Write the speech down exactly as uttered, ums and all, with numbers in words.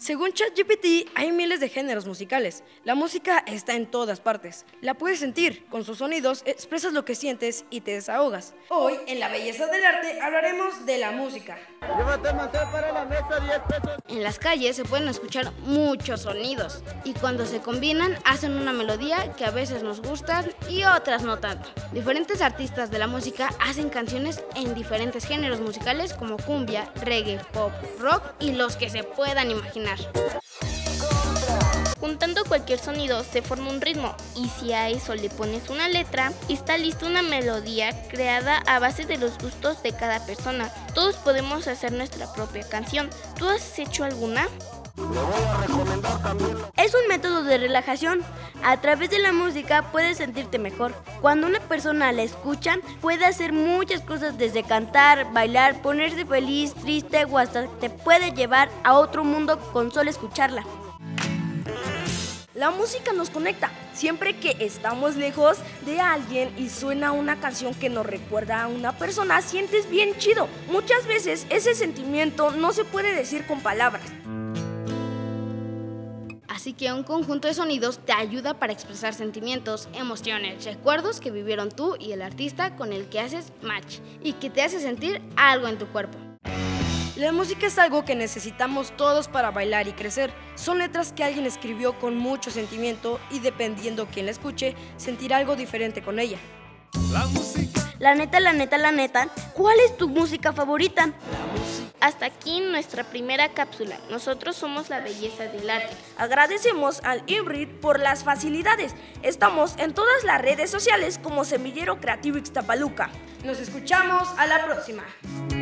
Según ChatGPT, hay miles de géneros musicales. La música está en todas partes. La puedes sentir. Con sus sonidos expresas lo que sientes y te desahogas. Hoy, en La Belleza del Arte, hablaremos de la música. Llévate el mantel para la mesa, diez pesos. En las calles se pueden escuchar muchos sonidos y cuando se combinan hacen una melodía que a veces nos gustan y otras no tanto. Diferentes artistas de la música hacen canciones en diferentes géneros musicales como cumbia, reggae, pop, rock y los que se puedan imaginar. Juntando cualquier sonido se forma un ritmo y si a eso le pones una letra, está lista una melodía creada a base de los gustos de cada persona. Todos podemos hacer nuestra propia canción. ¿Tú has hecho alguna? Le voy a recomendar también. Es un método de relajación. A través de la música puedes sentirte mejor. Cuando una persona la escucha, puede hacer muchas cosas desde cantar, bailar, ponerse feliz, triste o hasta te puede llevar a otro mundo con solo escucharla. La música nos conecta. Siempre que estamos lejos de alguien y suena una canción que nos recuerda a una persona, sientes bien chido. Muchas veces ese sentimiento no se puede decir con palabras. Así que un conjunto de sonidos te ayuda para expresar sentimientos, emociones, recuerdos que vivieron tú y el artista con el que haces match y que te hace sentir algo en tu cuerpo. La música es algo que necesitamos todos para bailar y crecer. Son letras que alguien escribió con mucho sentimiento y dependiendo quién la escuche, sentirá algo diferente con ella. La música. La neta, la neta, la neta, ¿cuál es tu música favorita? Hasta aquí nuestra primera cápsula. Nosotros somos La Belleza del Arte. Agradecemos al INRIT por las facilidades. Estamos en todas las redes sociales como Semillero Creativo Ixtapaluca. Nos escuchamos a la próxima.